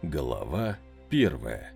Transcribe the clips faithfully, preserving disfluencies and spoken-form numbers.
Глава первая.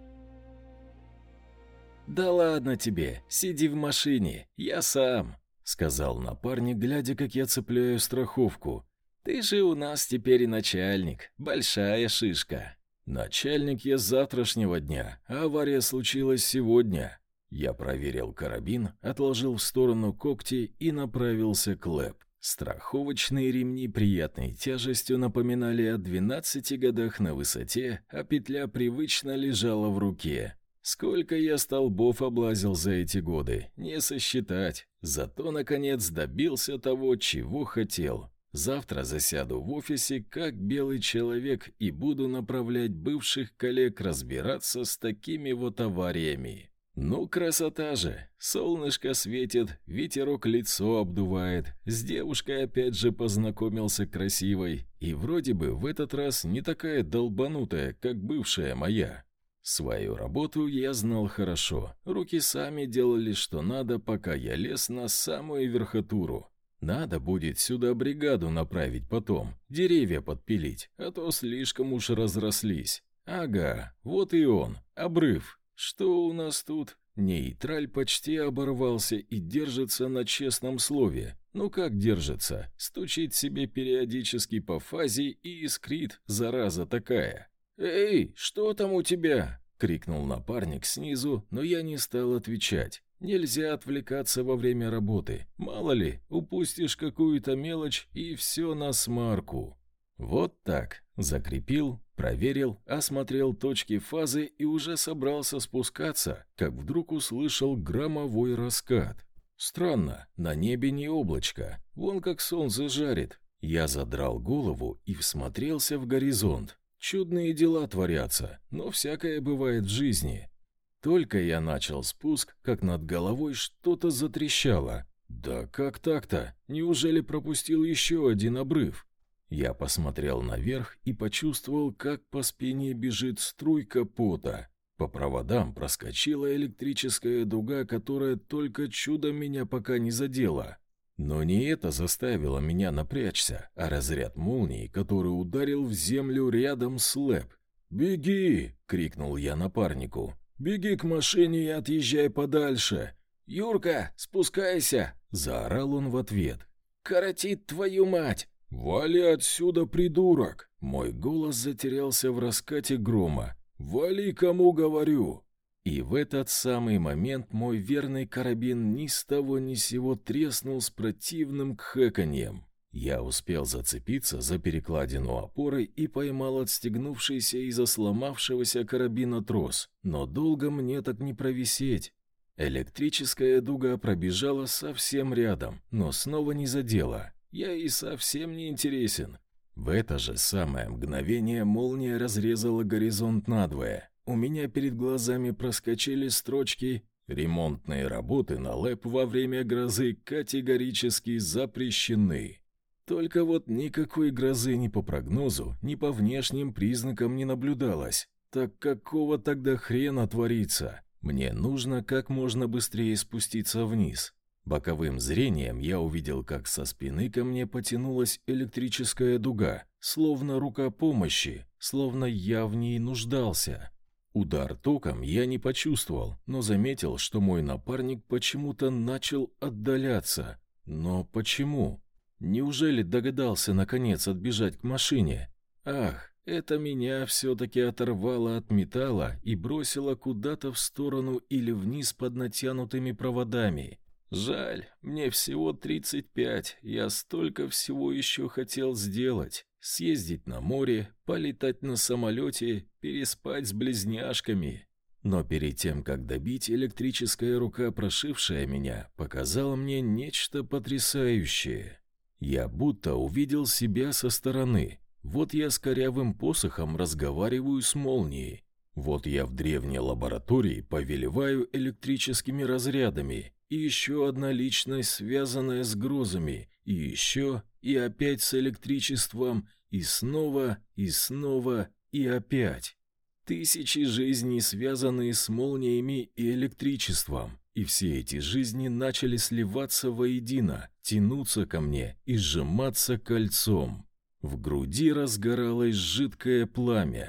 «Да ладно тебе, сиди в машине, я сам», — сказал напарник, глядя, как я цепляю страховку. «Ты же у нас теперь и начальник, большая шишка». «Начальник я с завтрашнего дня, а авария случилась сегодня». Я проверил карабин, отложил в сторону когти и направился к ЛЭП. Страховочные ремни приятной тяжестью напоминали о двенадцати годах на высоте, а петля привычно лежала в руке. Сколько я столбов облазил за эти годы, не сосчитать. Зато, наконец, добился того, чего хотел. Завтра засяду в офисе как белый человек и буду направлять бывших коллег разбираться с такими вот авариями. Ну, красота же! Солнышко светит, ветерок лицо обдувает, с девушкой опять же познакомился красивой, и вроде бы в этот раз не такая долбанутая, как бывшая моя. Свою работу я знал хорошо, руки сами делали что надо, пока я лез на самую верхотуру. Надо будет сюда бригаду направить потом, деревья подпилить, а то слишком уж разрослись. Ага, вот и он, обрыв. Что у нас тут? Нейтраль почти оборвался и держится на честном слове. Ну как держится? Стучит себе периодически по фазе и искрит, зараза такая. «Эй, что там у тебя?» — крикнул напарник снизу, но я не стал отвечать. Нельзя отвлекаться во время работы. Мало ли, упустишь какую-то мелочь и все на смарку. Вот так. Закрепил, проверил, осмотрел точки фазы и уже собрался спускаться, как вдруг услышал громовой раскат. Странно, на небе не облачко, вон как солнце жарит. Я задрал голову и всмотрелся в горизонт. Чудные дела творятся, но всякое бывает в жизни. Только я начал спуск, как над головой что-то затрещало. Да как так-то? Неужели пропустил еще один обрыв? Я посмотрел наверх и почувствовал, как по спине бежит струйка пота. По проводам проскочила электрическая дуга, которая только чудом меня пока не задела. Но не это заставило меня напрячься, а разряд молнии, который ударил в землю рядом с ЛЭП. «Беги!» — крикнул я напарнику. «Беги к машине и отъезжай подальше!» «Юрка, спускайся!» — заорал он в ответ. «Коротит твою мать!» «Вали отсюда, придурок!» Мой голос затерялся в раскате грома. «Вали, кому говорю!» И в этот самый момент мой верный карабин ни с того ни сего треснул с противным кхэканьем. Я успел зацепиться за перекладину опоры и поймал отстегнувшийся из-за сломавшегося карабина трос, но долго мне так не провисеть. Электрическая дуга пробежала совсем рядом, но снова не задела. Я и совсем не интересен. В это же самое мгновение молния разрезала горизонт надвое. У меня перед глазами проскочили строчки «Ремонтные работы на ЛЭП во время грозы категорически запрещены». Только вот никакой грозы ни по прогнозу, ни по внешним признакам не наблюдалось. Так какого тогда хрена творится? Мне нужно как можно быстрее спуститься вниз. Боковым зрением я увидел, как со спины ко мне потянулась электрическая дуга, словно рука помощи, словно я в ней нуждался. Удар током я не почувствовал, но заметил, что мой напарник почему-то начал отдаляться. Но почему? Неужели догадался наконец отбежать к машине? Ах, это меня все-таки оторвало от металла и бросило куда-то в сторону или вниз под натянутыми проводами. Жаль, мне всего тридцать пять, я столько всего еще хотел сделать. Съездить на море, полетать на самолете, переспать с близняшками. Но перед тем, как добить, электрическая рука, прошившая меня, показала мне нечто потрясающее. Я будто увидел себя со стороны. Вот я с корявым посохом разговариваю с молнией. Вот я в древней лаборатории повелеваю электрическими разрядами. И еще одна личность, связанная с грозами, и еще, и опять с электричеством, и снова, и снова, и опять. Тысячи жизней, связанные с молниями и электричеством, и все эти жизни начали сливаться воедино, тянуться ко мне и сжиматься кольцом. В груди разгоралось жидкое пламя.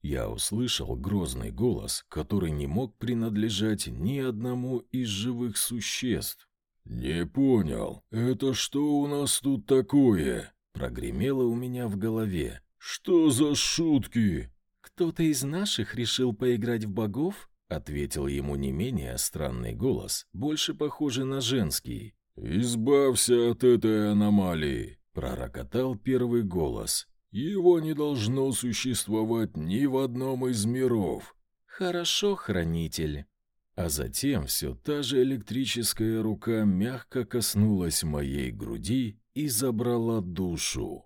Я услышал грозный голос, который не мог принадлежать ни одному из живых существ. «Не понял, это что у нас тут такое?» Прогремело у меня в голове. «Что за шутки?» «Кто-то из наших решил поиграть в богов?» Ответил ему не менее странный голос, больше похожий на женский. «Избавься от этой аномалии!» Пророкотал первый голос. «Его не должно существовать ни в одном из миров». «Хорошо, хранитель». А затем все та же электрическая рука мягко коснулась моей груди и забрала душу.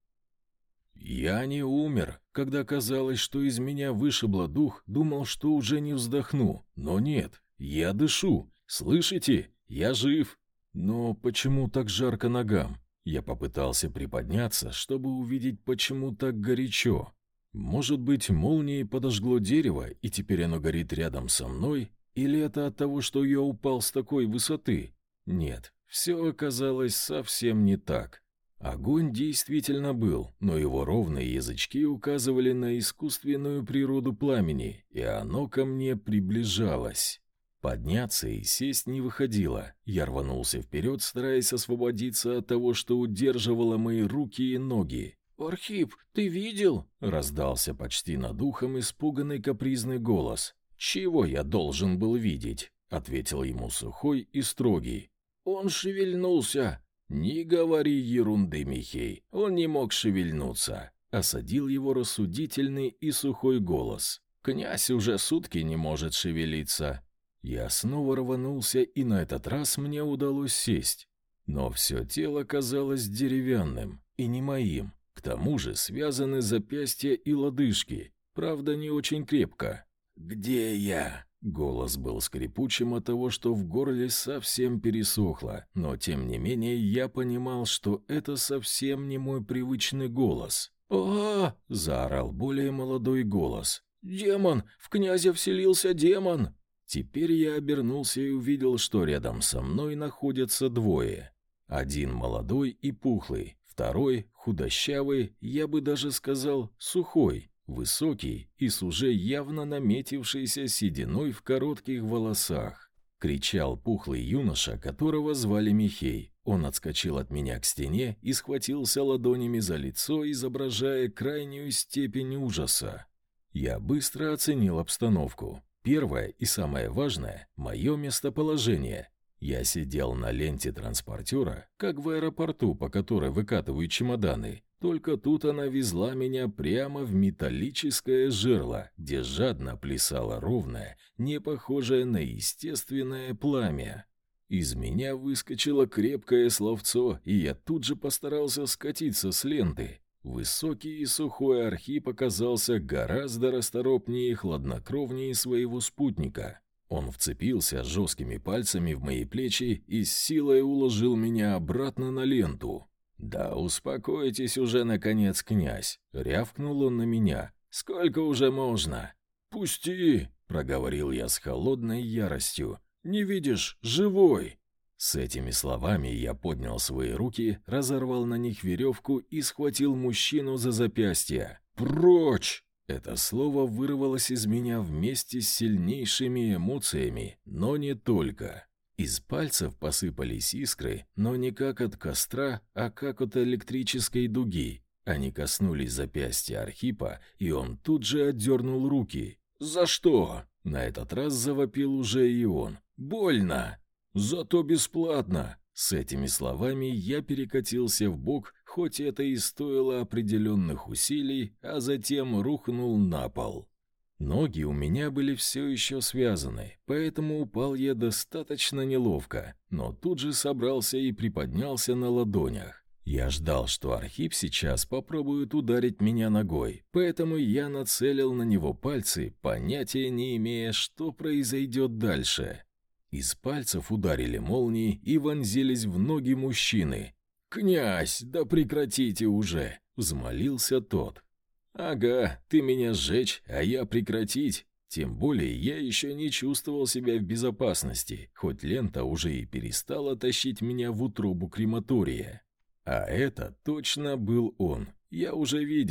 Я не умер. Когда казалось, что из меня вышибло дух, думал, что уже не вздохну. Но нет, я дышу. Слышите? Я жив. Но почему так жарко ногам? Я попытался приподняться, чтобы увидеть, почему так горячо. Может быть, молнией подожгло дерево, и теперь оно горит рядом со мной? Или это от того, что я упал с такой высоты? Нет, все оказалось совсем не так. Огонь действительно был, но его ровные язычки указывали на искусственную природу пламени, и оно ко мне приближалось. Подняться и сесть не выходило. Я рванулся вперед, стараясь освободиться от того, что удерживало мои руки и ноги. «Архип, ты видел?» — раздался почти над ухом испуганный капризный голос. «Чего я должен был видеть?» — ответил ему сухой и строгий. «Он шевельнулся!» «Не говори ерунды, Михей, он не мог шевельнуться», — осадил его рассудительный и сухой голос. «Князь уже сутки не может шевелиться». Я снова рванулся, и на этот раз мне удалось сесть. Но все тело казалось деревянным и не моим. К тому же связаны запястья и лодыжки, правда, не очень крепко. «Где я?» Голос был скрипучим от того, что в горле совсем пересохло, но тем не менее я понимал, что это совсем не мой привычный голос. «А-а-а!» — заорал более молодой голос. «Демон! В князя вселился демон!» Теперь я обернулся и увидел, что рядом со мной находятся двое. Один молодой и пухлый, второй худощавый, я бы даже сказал, сухой. Высокий и с уже явно наметившейся сединой в коротких волосах. Кричал пухлый юноша, которого звали Михей. Он отскочил от меня к стене и схватился ладонями за лицо, изображая крайнюю степень ужаса. Я быстро оценил обстановку. Первое и самое важное – мое местоположение. Я сидел на ленте транспортера, как в аэропорту, по которой выкатывают чемоданы. Только тут она везла меня прямо в металлическое жерло, где жадно плясало ровное, не похожее на естественное пламя. Из меня выскочило крепкое словцо, и я тут же постарался скатиться с ленты. Высокий и сухой Архип оказался гораздо расторопнее и хладнокровнее своего спутника. Он вцепился жесткими пальцами в мои плечи и с силой уложил меня обратно на ленту. «Да успокойтесь уже, наконец, князь!» — рявкнул он на меня. «Сколько уже можно?» «Пусти!» — проговорил я с холодной яростью. «Не видишь, живой!» С этими словами я поднял свои руки, разорвал на них веревку и схватил мужчину за запястье. «Прочь!» Это слово вырвалось из меня вместе с сильнейшими эмоциями, но не только. Из пальцев посыпались искры, но не как от костра, а как от электрической дуги. Они коснулись запястья Архипа, и он тут же отдернул руки. «За что?» На этот раз завопил уже и он. «Больно!» «Зато бесплатно!» С этими словами я перекатился в бок, хоть это и стоило определенных усилий, а затем рухнул на пол. Ноги у меня были все еще связаны, поэтому упал я достаточно неловко, но тут же собрался и приподнялся на ладонях. Я ждал, что Архип сейчас попробует ударить меня ногой, поэтому я нацелил на него пальцы, понятия не имея, что произойдет дальше. Из пальцев ударили молнии и вонзились в ноги мужчины. «Князь, да прекратите уже!» — взмолился тот. «Ага, ты меня сжечь, а я прекратить. Тем более я еще не чувствовал себя в безопасности, хоть лента уже и перестала тащить меня в утробу крематория. А это точно был он. Я уже видел.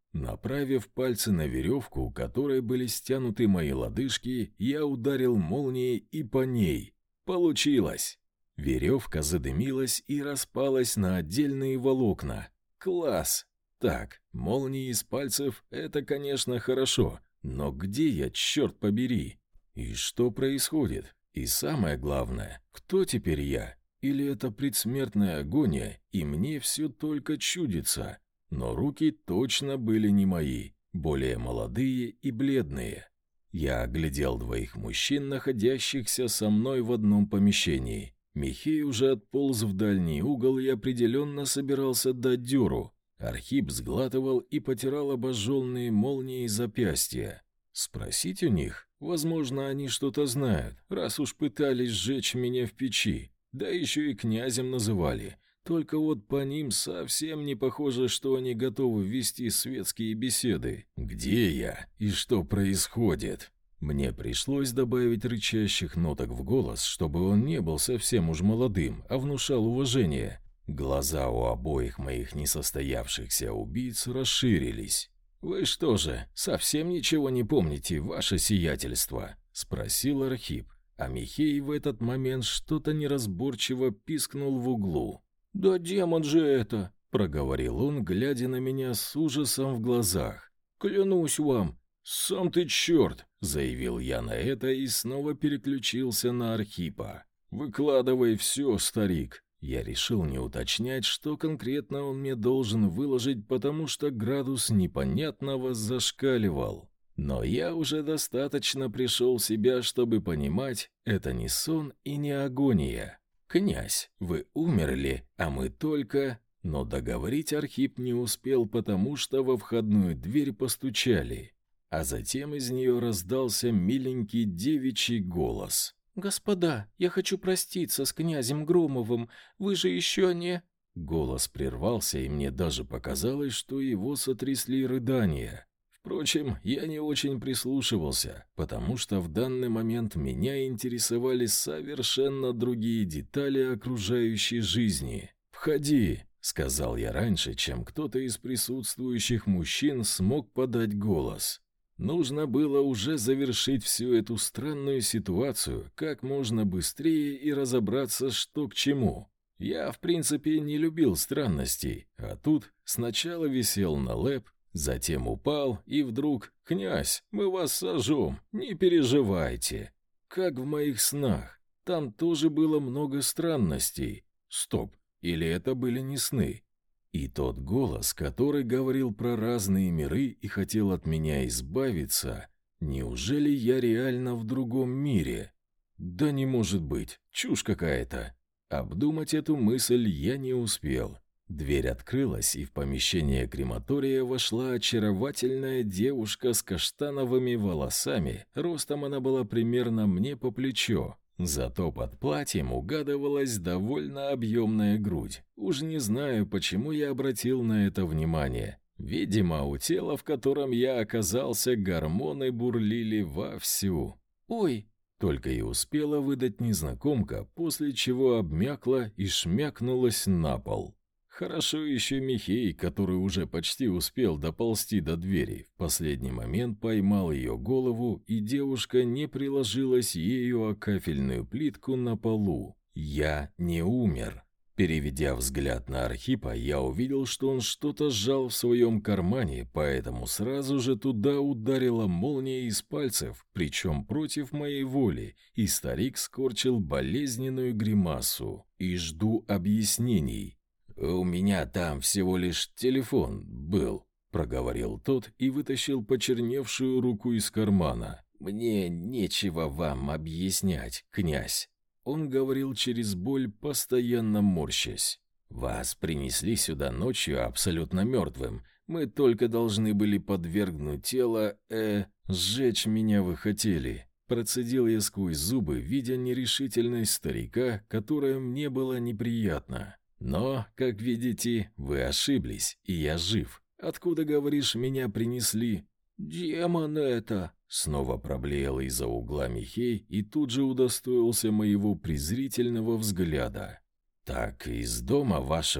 Направив пальцы на веревку, у которой были стянуты мои лодыжки, я ударил молнией и по ней. Получилось! Веревка задымилась и распалась на отдельные волокна. Класс! Так, молнии из пальцев — это, конечно, хорошо, но где я, черт побери? И что происходит? И самое главное, кто теперь я? Или это предсмертная агония, и мне все только чудится? Но руки точно были не мои, более молодые и бледные. Я оглядел двоих мужчин, находящихся со мной в одном помещении. Михей уже отполз в дальний угол и определенно собирался дать дёру. Архип сглатывал и потирал обожженные молнией запястья. Спросить у них? Возможно, они что-то знают, раз уж пытались сжечь меня в печи. Да еще и князем называли. Только вот по ним совсем не похоже, что они готовы вести светские беседы. Где я и что происходит? Мне пришлось добавить рычащих ноток в голос, чтобы он не был совсем уж молодым, а внушал уважение. Глаза у обоих моих несостоявшихся убийц расширились. «Вы что же, совсем ничего не помните, ваше сиятельство?» — спросил Архип, а Михей в этот момент что-то неразборчиво пискнул в углу. «Да демон же это!» — проговорил он, глядя на меня с ужасом в глазах. «Клянусь вам!» «Сам ты черт!» — заявил я на это и снова переключился на Архипа. «Выкладывай все, старик!» Я решил не уточнять, что конкретно он мне должен выложить, потому что градус непонятного зашкаливал. Но я уже достаточно пришел в себя, чтобы понимать, это не сон и не агония. «Князь, вы умерли, а мы только...» Но договорить Архип не успел, потому что во входную дверь постучали. А затем из нее раздался миленький девичий голос. «Господа, я хочу проститься с князем Громовым, вы же еще не...» Голос прервался, и мне даже показалось, что его сотрясли рыдания. Впрочем, я не очень прислушивался, потому что в данный момент меня интересовали совершенно другие детали окружающей жизни. «Входи», — сказал я раньше, чем кто-то из присутствующих мужчин смог подать голос. Нужно было уже завершить всю эту странную ситуацию как можно быстрее и разобраться, что к чему. Я, в принципе, не любил странностей, а тут сначала висел на лэп, затем упал, и вдруг «Князь, мы вас сожжем, не переживайте». Как в моих снах, там тоже было много странностей. Стоп, или это были не сны? И тот голос, который говорил про разные миры и хотел от меня избавиться, неужели я реально в другом мире? Да не может быть, чушь какая-то. Обдумать эту мысль я не успел. Дверь открылась, и в помещение крематория вошла очаровательная девушка с каштановыми волосами. Ростом она была примерно мне по плечо. Зато под платьем угадывалась довольно объемная грудь. Уж не знаю, почему я обратил на это внимание. Видимо, у тела, в котором я оказался, гормоны бурлили вовсю. «Ой!» — только и успела выдать незнакомка, после чего обмякла и шмякнулась на пол. Хорошо еще Михей, который уже почти успел доползти до двери, в последний момент поймал ее голову, и девушка не приложилась ею о кафельную плитку на полу. Я не умер. Переведя взгляд на Архипа, я увидел, что он что-то сжал в своем кармане, поэтому сразу же туда ударила молния из пальцев, причем против моей воли, и старик скорчил болезненную гримасу. И жду объяснений. «У меня там всего лишь телефон был», — проговорил тот и вытащил почерневшую руку из кармана. «Мне нечего вам объяснять, князь». Он говорил через боль, постоянно морщась. «Вас принесли сюда ночью абсолютно мертвым. Мы только должны были подвергнуть тело, э, сжечь меня вы хотели». Процедил я сквозь зубы, видя нерешительность старика, которая мне была неприятна. «Но, как видите, вы ошиблись, и я жив. Откуда, говоришь, меня принесли?» «Демон это!» Снова проблеял из-за угла Михей и тут же удостоился моего презрительного взгляда. «Так из дома вашего?» —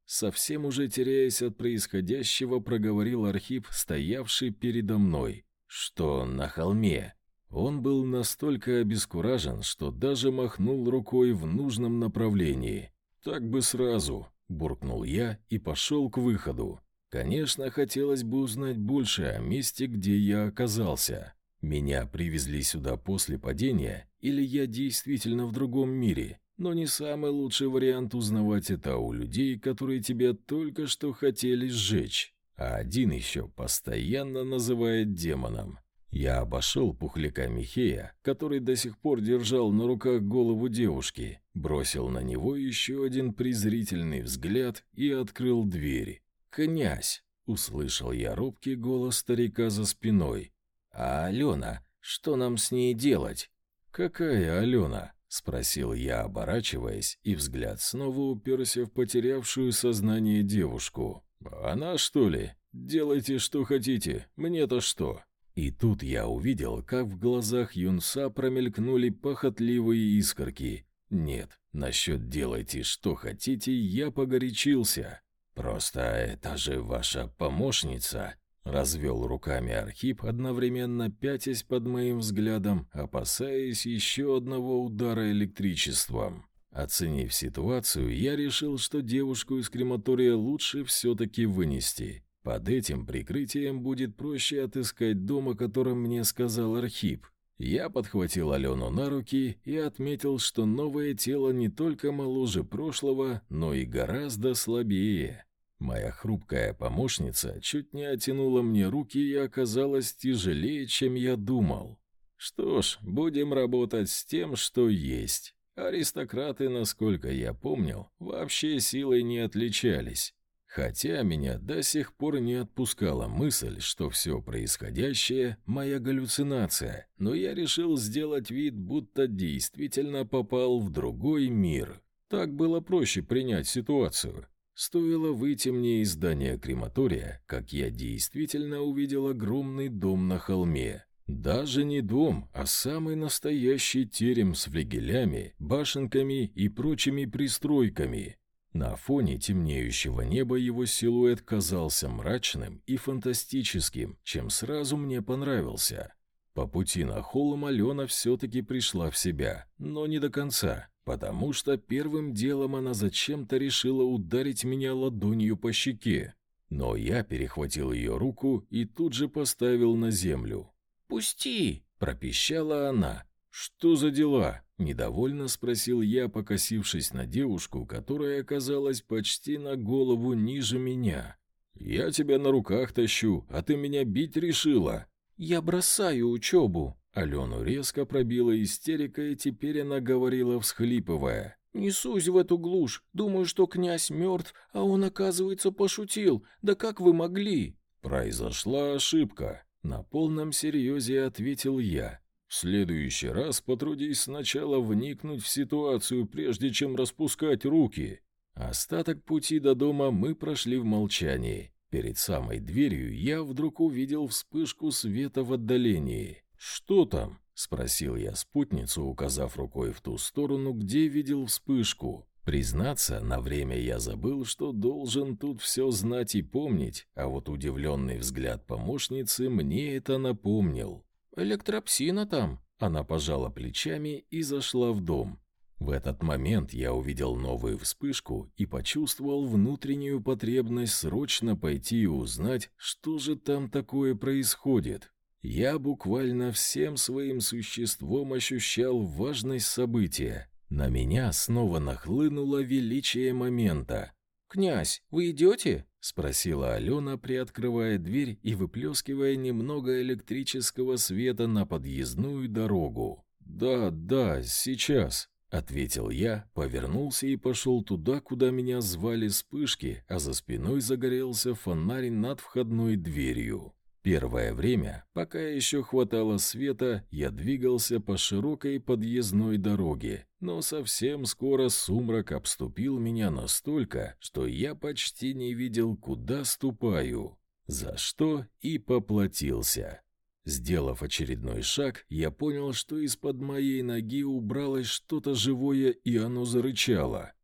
Совсем уже теряясь от происходящего, проговорил Архип, стоявший передо мной. «Что на холме?» Он был настолько обескуражен, что даже махнул рукой в нужном направлении. «Так бы сразу», — буркнул я и пошел к выходу. Конечно, хотелось бы узнать больше о месте, где я оказался. Меня привезли сюда после падения, или я действительно в другом мире? Но не самый лучший вариант узнавать это у людей, которые тебя только что хотели сжечь. А один еще постоянно называет демоном. Я обошел пухляка Михея, который до сих пор держал на руках голову девушки, бросил на него еще один презрительный взгляд и открыл дверь. «Князь!» — услышал я робкий голос старика за спиной. «А Алена? Что нам с ней делать?» «Какая Алена?» — спросил я, оборачиваясь, и взгляд снова уперся в потерявшую сознание девушку. «Она, что ли? Делайте, что хотите. Мне-то что?» И тут я увидел, как в глазах юнца промелькнули похотливые искорки. Нет, насчет «делайте, что хотите» я погорячился. «Просто это же ваша помощница», — развел руками Архип, одновременно пятясь под моим взглядом, опасаясь еще одного удара электричеством. Оценив ситуацию, я решил, что девушку из крематория лучше все-таки вынести. Под этим прикрытием будет проще отыскать дом, о котором мне сказал Архип. Я подхватил Алену на руки и отметил, что новое тело не только моложе прошлого, но и гораздо слабее. Моя хрупкая помощница чуть не оттянула мне руки и оказалась тяжелее, чем я думал. Что ж, будем работать с тем, что есть. Аристократы, насколько я помнил, вообще силой не отличались. Хотя меня до сих пор не отпускала мысль, что все происходящее – моя галлюцинация, но я решил сделать вид, будто действительно попал в другой мир. Так было проще принять ситуацию. Стоило выйти мне из здания крематория, как я действительно увидел огромный дом на холме. Даже не дом, а самый настоящий терем с флигелями, башенками и прочими пристройками. На фоне темнеющего неба его силуэт казался мрачным и фантастическим, чем сразу мне понравился. По пути на холм Алена все-таки пришла в себя, но не до конца, потому что первым делом она зачем-то решила ударить меня ладонью по щеке. Но я перехватил ее руку и тут же поставил на землю. «Пусти!» – пропищала она. «Что за дела?» – недовольно спросил я, покосившись на девушку, которая оказалась почти на голову ниже меня. «Я тебя на руках тащу, а ты меня бить решила». «Я бросаю учебу». Алену резко пробила истерика, и теперь она говорила, всхлипывая. «Не сусь в эту глушь. Думаю, что князь мертв, а он, оказывается, пошутил. Да как вы могли?» «Произошла ошибка», — на полном серьезе ответил я. «В следующий раз потрудись сначала вникнуть в ситуацию, прежде чем распускать руки». Остаток пути до дома мы прошли в молчании. Перед самой дверью я вдруг увидел вспышку света в отдалении. «Что там?» — спросил я спутницу, указав рукой в ту сторону, где видел вспышку. Признаться, на время я забыл, что должен тут все знать и помнить, а вот удивленный взгляд помощницы мне это напомнил. «Электропсина там!» Она пожала плечами и зашла в дом. В этот момент я увидел новую вспышку и почувствовал внутреннюю потребность срочно пойти и узнать, что же там такое происходит. Я буквально всем своим существом ощущал важность события. На меня снова нахлынуло величие момента. «Князь, вы идете?» — спросила Алена, приоткрывая дверь и выплескивая немного электрического света на подъездную дорогу. «Да, да, сейчас», — ответил я, повернулся и пошел туда, куда меня звали вспышки, а за спиной загорелся фонарь над входной дверью. Первое время, пока еще хватало света, я двигался по широкой подъездной дороге, но совсем скоро сумрак обступил меня настолько, что я почти не видел, куда ступаю, за что и поплатился. Сделав очередной шаг, я понял, что из-под моей ноги убралось что-то живое, и оно зарычало.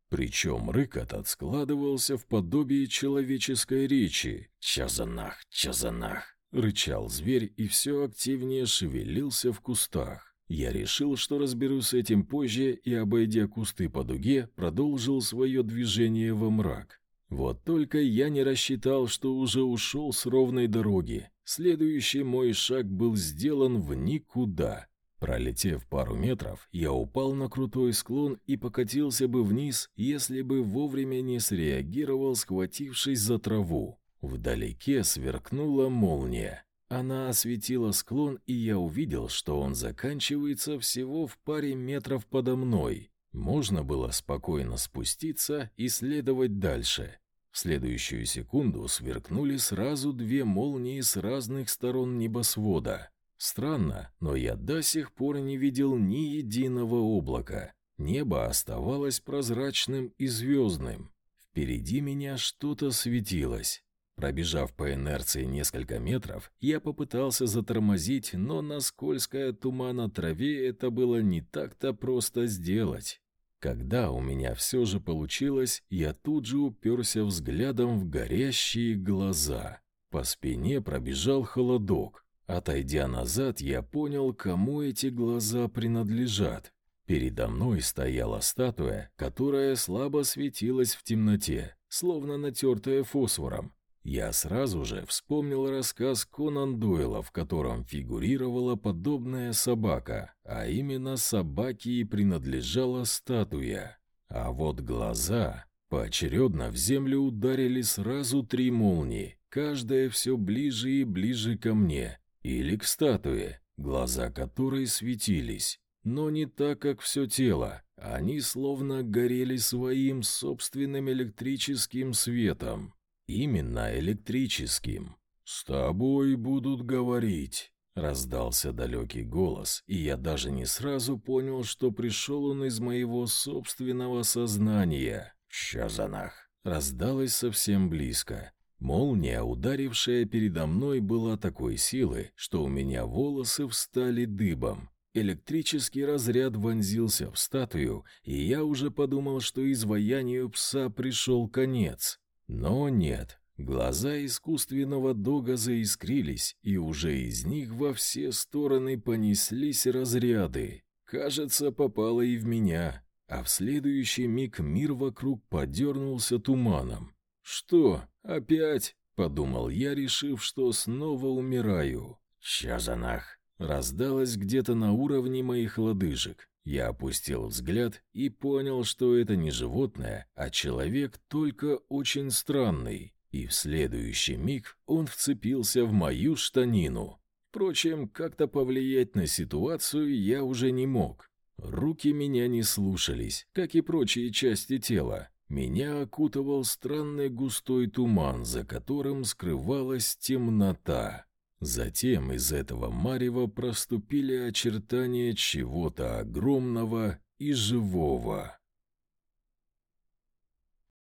Причем рык этот складывался в подобие человеческой речи. «Чё за нах, чё за нах?» — рычал зверь и все активнее шевелился в кустах. Я решил, что разберусь с этим позже, и, обойдя кусты по дуге, продолжил свое движение во мрак. Вот только я не рассчитал, что уже ушел с ровной дороги. Следующий мой шаг был сделан в никуда. Пролетев пару метров, я упал на крутой склон и покатился бы вниз, если бы вовремя не среагировал, схватившись за траву. Вдалеке сверкнула молния. Она осветила склон, и я увидел, что он заканчивается всего в паре метров подо мной. Можно было спокойно спуститься и следовать дальше. В следующую секунду сверкнули сразу две молнии с разных сторон небосвода. Странно, но я до сих пор не видел ни единого облака. Небо оставалось прозрачным и звездным. Впереди меня что-то светилось. Пробежав по инерции несколько метров, я попытался затормозить, но на скользкой от тумана траве это было не так-то просто сделать. Когда у меня все же получилось, я тут же уперся взглядом в горящие глаза. По спине пробежал холодок. Отойдя назад, я понял, кому эти глаза принадлежат. Передо мной стояла статуя, которая слабо светилась в темноте, словно натертая фосфором. Я сразу же вспомнил рассказ Конан Дойла, в котором фигурировала подобная собака, а именно собаке и принадлежала статуя. А вот глаза... Поочередно в землю ударили сразу три молнии, каждая все ближе и ближе ко мне, или к статуе, глаза которой светились. Но не так, как все тело, они словно горели своим собственным электрическим светом. Именно электрическим. «С тобой будут говорить», — раздался далекий голос, и я даже не сразу понял, что пришел он из моего собственного сознания. «Ща за нах!» раздалось совсем близко. Молния, ударившая передо мной, была такой силы, что у меня волосы встали дыбом. Электрический разряд вонзился в статую, и я уже подумал, что изваянию пса пришел конец. Но нет, глаза искусственного дога заискрились, и уже из них во все стороны понеслись разряды. Кажется, попало и в меня, а в следующий миг мир вокруг подернулся туманом. «Что, опять?» — подумал я, решив, что снова умираю. «Ща за нах!» — раздалось где-то на уровне моих лодыжек. Я опустил взгляд и понял, что это не животное, а человек, только очень странный. И в следующий миг он вцепился в мою штанину. Впрочем, как-то повлиять на ситуацию я уже не мог. Руки меня не слушались, как и прочие части тела. Меня окутывал странный густой туман, за которым скрывалась темнота. Затем из этого марева проступили очертания чего-то огромного и живого.